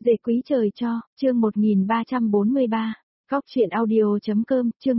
Dễ quý trời cho, chương 1343. Góc truyện audio.com, chương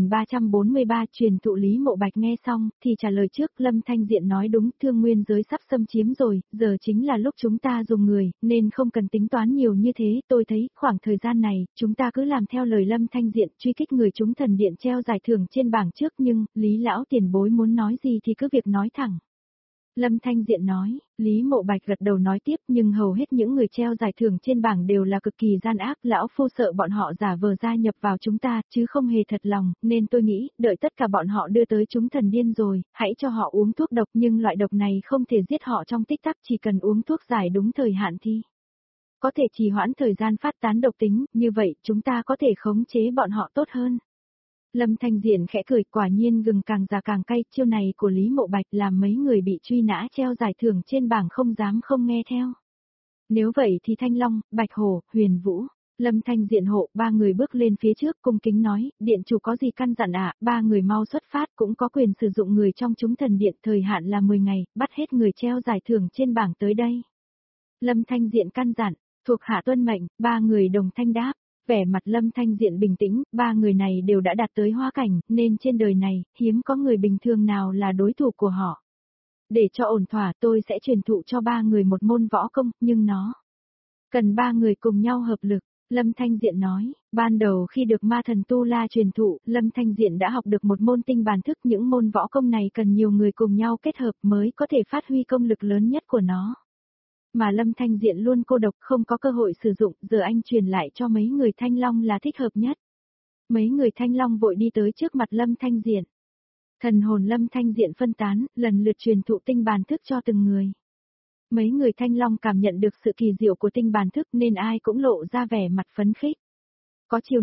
1343 truyền thụ Lý Mộ Bạch nghe xong, thì trả lời trước, Lâm Thanh Diện nói đúng, thương nguyên giới sắp xâm chiếm rồi, giờ chính là lúc chúng ta dùng người, nên không cần tính toán nhiều như thế, tôi thấy, khoảng thời gian này, chúng ta cứ làm theo lời Lâm Thanh Diện, truy kích người chúng thần điện treo giải thưởng trên bảng trước, nhưng, Lý lão tiền bối muốn nói gì thì cứ việc nói thẳng. Lâm Thanh Diện nói, Lý Mộ Bạch gật đầu nói tiếp, nhưng hầu hết những người treo giải thưởng trên bảng đều là cực kỳ gian ác, lão phu sợ bọn họ giả vờ gia nhập vào chúng ta, chứ không hề thật lòng, nên tôi nghĩ, đợi tất cả bọn họ đưa tới chúng thần điên rồi, hãy cho họ uống thuốc độc, nhưng loại độc này không thể giết họ trong tích tắc, chỉ cần uống thuốc giải đúng thời hạn thì có thể trì hoãn thời gian phát tán độc tính, như vậy chúng ta có thể khống chế bọn họ tốt hơn. Lâm Thanh Diện khẽ cười, quả nhiên gừng càng già càng cay, chiêu này của Lý Mộ Bạch làm mấy người bị truy nã treo giải thưởng trên bảng không dám không nghe theo. Nếu vậy thì Thanh Long, Bạch Hổ, Huyền Vũ, Lâm Thanh Diện hộ, ba người bước lên phía trước cung kính nói, điện chủ có gì căn dặn ạ, ba người mau xuất phát, cũng có quyền sử dụng người trong chúng thần điện, thời hạn là 10 ngày, bắt hết người treo giải thưởng trên bảng tới đây. Lâm Thanh Diện căn dặn, thuộc hạ tuân mệnh, ba người đồng thanh đáp. Vẻ mặt Lâm Thanh Diện bình tĩnh, ba người này đều đã đạt tới hoa cảnh, nên trên đời này, hiếm có người bình thường nào là đối thủ của họ. Để cho ổn thỏa tôi sẽ truyền thụ cho ba người một môn võ công, nhưng nó cần ba người cùng nhau hợp lực. Lâm Thanh Diện nói, ban đầu khi được ma thần Tu La truyền thụ, Lâm Thanh Diện đã học được một môn tinh bàn thức, những môn võ công này cần nhiều người cùng nhau kết hợp mới có thể phát huy công lực lớn nhất của nó. Mà Lâm Thanh Diện luôn cô độc không có cơ hội sử dụng, giờ anh truyền lại cho mấy người Thanh Long là thích hợp nhất. Mấy người Thanh Long vội đi tới trước mặt Lâm Thanh Diện. Thần hồn Lâm Thanh Diện phân tán, lần lượt truyền thụ tinh bàn thức cho từng người. Mấy người Thanh Long cảm nhận được sự kỳ diệu của tinh bàn thức nên ai cũng lộ ra vẻ mặt phấn khích. Có chiều